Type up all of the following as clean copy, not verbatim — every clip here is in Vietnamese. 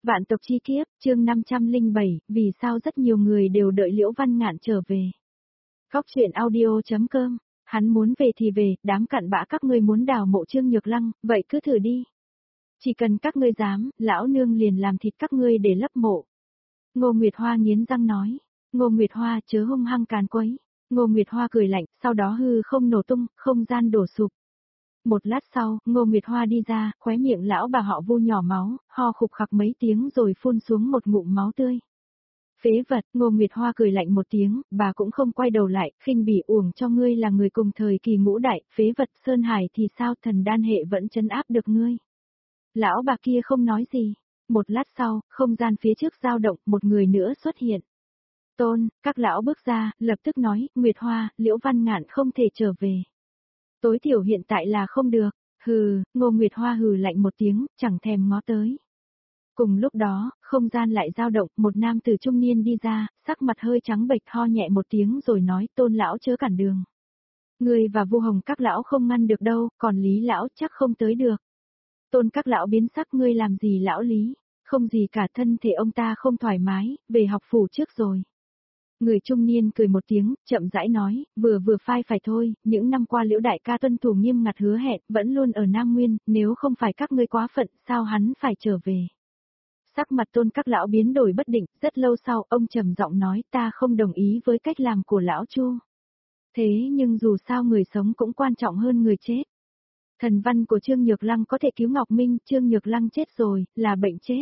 Vạn tộc chi kiếp, chương 507, vì sao rất nhiều người đều đợi Liễu Văn Ngạn trở về. Góc truyện audio.com, hắn muốn về thì về, đám cặn bã các ngươi muốn đào mộ Trương Nhược Lăng, vậy cứ thử đi. Chỉ cần các ngươi dám, lão nương liền làm thịt các ngươi để lấp mộ. Ngô Nguyệt Hoa nghiến răng nói, Ngô Nguyệt Hoa chớ hung hăng càn quấy. Ngô Nguyệt Hoa cười lạnh, sau đó hư không nổ tung, không gian đổ sụp. Một lát sau, Ngô Nguyệt Hoa đi ra, khóe miệng lão bà họ Vu nhỏ máu, ho khục khặc mấy tiếng rồi phun xuống một ngụm máu tươi. Phế vật, Ngô Nguyệt Hoa cười lạnh một tiếng, bà cũng không quay đầu lại, khinh bỉ uổng cho ngươi là người cùng thời kỳ ngũ đại, phế vật Sơn Hải thì sao thần đan hệ vẫn trấn áp được ngươi. Lão bà kia không nói gì. Một lát sau, không gian phía trước dao động, một người nữa xuất hiện. Tôn, các lão bước ra, lập tức nói, Nguyệt Hoa, Liễu Văn Ngạn không thể trở về. Tối thiểu hiện tại là không được, hừ, Ngô Nguyệt Hoa hừ lạnh một tiếng, chẳng thèm ngó tới. Cùng lúc đó, không gian lại dao động, một nam tử trung niên đi ra, sắc mặt hơi trắng bệch ho nhẹ một tiếng rồi nói, Tôn lão chớ cản đường. Ngươi và Vu Hồng các lão không ngăn được đâu, còn Lý lão chắc không tới được. Tôn các lão biến sắc, ngươi làm gì lão Lý, không gì cả, thân thể ông ta không thoải mái, về học phủ trước rồi. Người trung niên cười một tiếng, chậm rãi nói, vừa phải thôi, những năm qua Liễu đại ca tuân thủ nghiêm ngặt hứa hẹn, vẫn luôn ở Nam Nguyên, nếu không phải các ngươi quá phận, sao hắn phải trở về. Sắc mặt Tôn các lão biến đổi bất định, rất lâu sau, ông trầm giọng nói, ta không đồng ý với cách làm của lão Chu. Thế nhưng dù sao người sống cũng quan trọng hơn người chết. Thần văn của Trương Nhược Lăng có thể cứu Ngọc Minh, Trương Nhược Lăng chết rồi, là bệnh chết.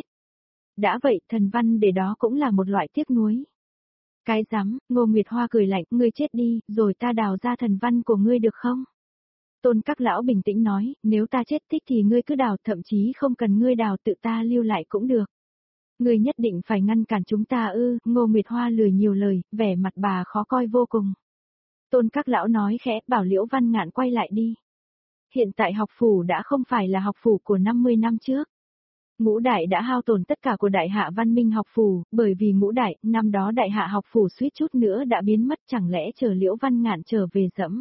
Đã vậy, thần văn để đó cũng là một loại tiếc nuối. Cái rắm, Ngô Nguyệt Hoa cười lạnh, ngươi chết đi, rồi ta đào ra thần văn của ngươi được không? Tôn các lão bình tĩnh nói, nếu ta chết thích thì ngươi cứ đào, thậm chí không cần ngươi đào, tự ta lưu lại cũng được. Ngươi nhất định phải ngăn cản chúng ta ư? Ngô Nguyệt Hoa lười nhiều lời, vẻ mặt bà khó coi vô cùng. Tôn các lão nói khẽ, bảo Liễu Văn Ngạn quay lại đi. Hiện tại học phủ đã không phải là học phủ của 50 năm trước. Ngũ đại đã hao tổn tất cả của đại hạ văn minh học phủ, bởi vì ngũ đại, năm đó đại hạ học phủ suýt chút nữa đã biến mất, chẳng lẽ chờ Liễu Văn Ngạn trở về dẫm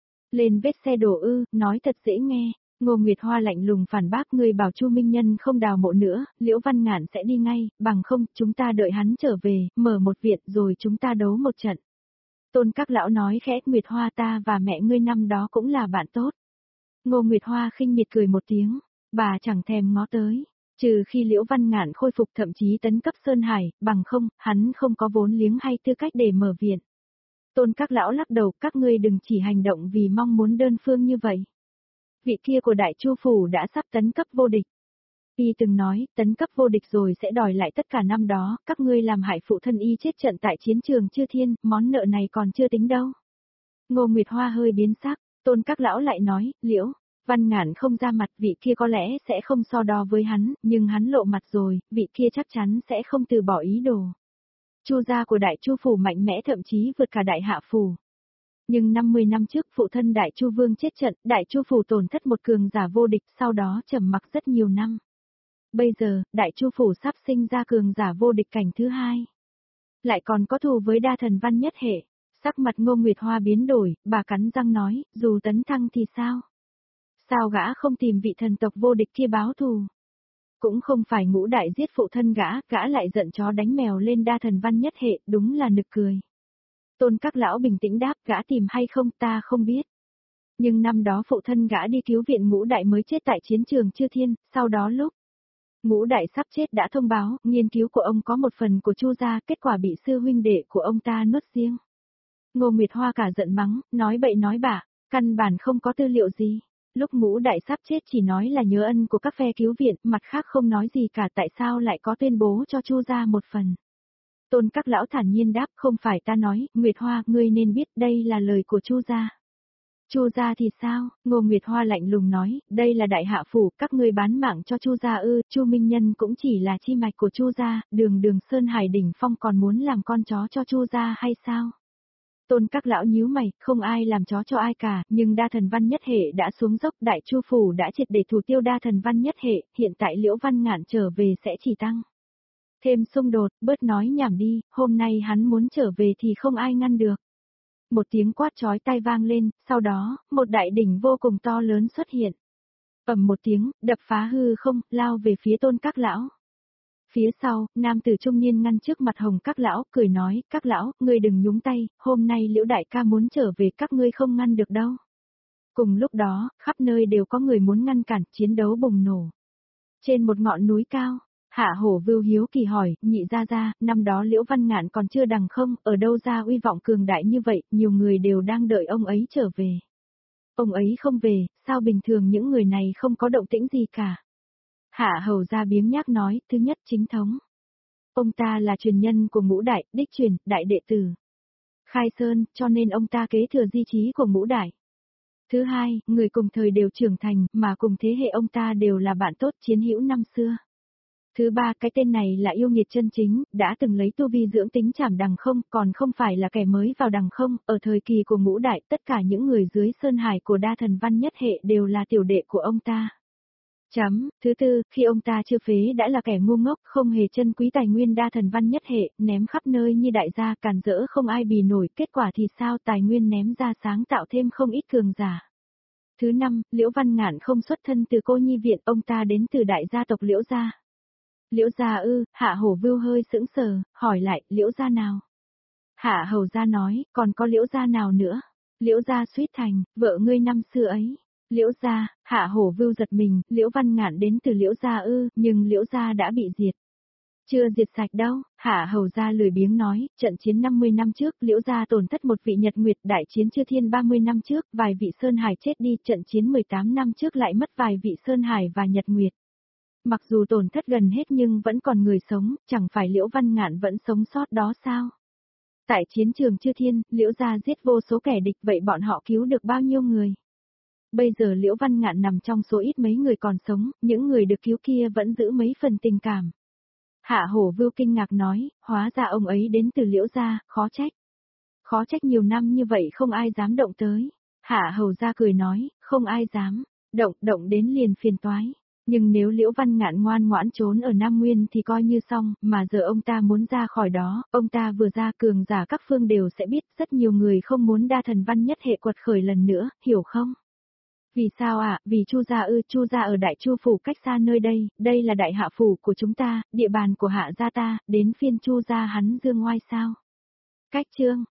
lên vết xe đổ ư? Nói thật dễ nghe. Ngô Nguyệt Hoa lạnh lùng phản bác, người bảo Chu Minh Nhân không đào mộ nữa, Liễu Văn Ngạn sẽ đi ngay, bằng không, chúng ta đợi hắn trở về, mở một viện rồi chúng ta đấu một trận. Tôn các lão nói khẽ, Nguyệt Hoa ta và mẹ ngươi năm đó cũng là bạn tốt. Ngô Nguyệt Hoa khinh miệt cười một tiếng, bà chẳng thèm ngó tới. Trừ khi Liễu Văn Ngạn khôi phục thậm chí tấn cấp Sơn Hải, bằng không, hắn không có vốn liếng hay tư cách để mở viện. Tôn các lão lắc đầu, các ngươi đừng chỉ hành động vì mong muốn đơn phương như vậy. Vị kia của Đại Chu Phủ đã sắp tấn cấp vô địch. Y từng nói, tấn cấp vô địch rồi sẽ đòi lại tất cả năm đó, các ngươi làm hại phụ thân y chết trận tại chiến trường Chư Thiên, món nợ này còn chưa tính đâu. Ngô Nguyệt Hoa hơi biến sắc, Tôn các lão lại nói, Liễu Văn Ngạn không ra mặt, vị kia có lẽ sẽ không so đo với hắn, nhưng hắn lộ mặt rồi, vị kia chắc chắn sẽ không từ bỏ ý đồ. Chu gia của Đại Chu Phủ mạnh mẽ thậm chí vượt cả Đại Hạ Phủ. Nhưng 50 năm trước phụ thân Đại Chu Vương chết trận, Đại Chu Phủ tổn thất một cường giả vô địch, sau đó trầm mặc rất nhiều năm. Bây giờ, Đại Chu Phủ sắp sinh ra cường giả vô địch cảnh thứ hai. Lại còn có thù với đa thần văn nhất hệ. Sắc mặt Ngô Nguyệt Hoa biến đổi, bà cắn răng nói, dù tấn thăng thì sao? Sao gã không tìm vị thần tộc vô địch kia báo thù? Cũng không phải ngũ đại giết phụ thân gã lại giận chó đánh mèo lên đa thần văn nhất hệ, đúng là nực cười. Tôn các lão bình tĩnh đáp, gã tìm hay không ta không biết. Nhưng năm đó phụ thân gã đi cứu viện ngũ đại mới chết tại chiến trường Chư Thiên, sau đó lúc ngũ đại sắp chết đã thông báo, nghiên cứu của ông có một phần của Chu gia, kết quả bị sư huynh đệ của ông ta nuốt riêng. Ngô Nguyệt Hoa cả giận mắng, nói bậy nói bạ, căn bản không có tư liệu gì. Lúc ngũ đại sắp chết chỉ nói là nhớ ân của các phe cứu viện, mặt khác không nói gì cả, tại sao lại có tuyên bố cho Chu gia một phần. Tôn các lão thản nhiên đáp, không phải ta nói, Nguyệt Hoa, ngươi nên biết đây là lời của Chu gia. Chu gia thì sao? Ngô Nguyệt Hoa lạnh lùng nói, đây là Đại Hạ Phủ, các ngươi bán mạng cho Chu gia ư? Chu Minh Nhân cũng chỉ là chi mạch của Chu gia, đường Sơn Hải đỉnh phong còn muốn làm con chó cho Chu gia hay sao? Tôn các lão nhíu mày, không ai làm chó cho ai cả, nhưng đa thần văn nhất hệ đã xuống dốc, Đại Chu Phủ đã triệt để thủ tiêu đa thần văn nhất hệ, hiện tại Liễu Văn Ngạn trở về sẽ chỉ tăng thêm xung đột, bớt nói nhảm đi, hôm nay hắn muốn trở về thì không ai ngăn được. Một tiếng quát chói tai vang lên, sau đó, một đại đỉnh vô cùng to lớn xuất hiện. Ầm một tiếng, đập phá hư không, lao về phía Tôn các lão. Phía sau, nam tử trung niên ngăn trước mặt Hồng các lão, cười nói, các lão, ngươi đừng nhúng tay, hôm nay Liễu đại ca muốn trở về các ngươi không ngăn được đâu. Cùng lúc đó, khắp nơi đều có người muốn ngăn cản, chiến đấu bùng nổ. Trên một ngọn núi cao, Hạ Hổ Vưu hiếu kỳ hỏi, nhị ra, năm đó Liễu Văn Ngạn còn chưa đằng không, ở đâu ra uy vọng cường đại như vậy, nhiều người đều đang đợi ông ấy trở về. Ông ấy không về, sao bình thường những người này không có động tĩnh gì cả. Hạ Hầu gia biếng nhác nói, thứ nhất chính thống. Ông ta là truyền nhân của Ngũ Đại, đích truyền, đại đệ tử. Khai Sơn, cho nên ông ta kế thừa di chí của Ngũ Đại. Thứ hai, người cùng thời đều trưởng thành, mà cùng thế hệ ông ta đều là bạn tốt chiến hữu năm xưa. Thứ ba, cái tên này là yêu nghiệt chân chính, đã từng lấy tu vi dưỡng tính trảm đằng không, còn không phải là kẻ mới vào đằng không, ở thời kỳ của Ngũ Đại, tất cả những người dưới sơn hải của đa thần văn nhất hệ đều là tiểu đệ của ông ta. Thứ tư, khi ông ta chưa phế đã là kẻ ngu ngốc, không hề trân quý tài nguyên đa thần văn nhất hệ, ném khắp nơi như đại gia, càn rỡ không ai bì nổi, kết quả thì sao, tài nguyên ném ra sáng tạo thêm không ít cường giả. Thứ năm, Liễu Văn Ngạn không xuất thân từ cô nhi viện, ông ta đến từ đại gia tộc Liễu gia. Liễu gia ư? Hạ Hổ Vưu hơi sững sờ, hỏi lại, Liễu gia nào? Hạ Hầu gia nói, còn có Liễu gia nào nữa? Liễu gia Suýt Thành, vợ ngươi năm xưa ấy. Liễu gia, Hạ Hổ Vưu giật mình, Liễu Văn Ngạn đến từ Liễu gia ư, nhưng Liễu gia đã bị diệt. Chưa diệt sạch đâu, Hạ Hầu gia lười biếng nói, trận chiến 50 năm trước, Liễu gia tổn thất một vị Nhật Nguyệt, đại chiến Chư Thiên 30 năm trước, vài vị Sơn Hải chết đi, trận chiến 18 năm trước lại mất vài vị Sơn Hải và Nhật Nguyệt. Mặc dù tổn thất gần hết nhưng vẫn còn người sống, chẳng phải Liễu Văn Ngạn vẫn sống sót đó sao? Tại chiến trường Chư Thiên, Liễu gia giết vô số kẻ địch, vậy bọn họ cứu được bao nhiêu người? Bây giờ Liễu Văn Ngạn nằm trong số ít mấy người còn sống, những người được cứu kia vẫn giữ mấy phần tình cảm. Hạ Hổ Vưu kinh ngạc nói, hóa ra ông ấy đến từ Liễu gia, khó trách. Khó trách nhiều năm như vậy không ai dám động tới. Hạ Hầu gia cười nói, không ai dám, động đến liền phiền toái. Nhưng nếu Liễu Văn Ngạn ngoan ngoãn trốn ở Nam Nguyên thì coi như xong, mà giờ ông ta muốn ra khỏi đó, ông ta vừa ra cường giả các phương đều sẽ biết, rất nhiều người không muốn đa thần văn nhất hệ quật khởi lần nữa, hiểu không? Vì sao ạ? Vì Chu gia ư? Chu gia ở Đại Chu phủ cách xa nơi đây là đại hạ phủ của chúng ta, địa bàn của hạ gia ta, đến phiên Chu gia hắn dương ngoai sao? Cách chương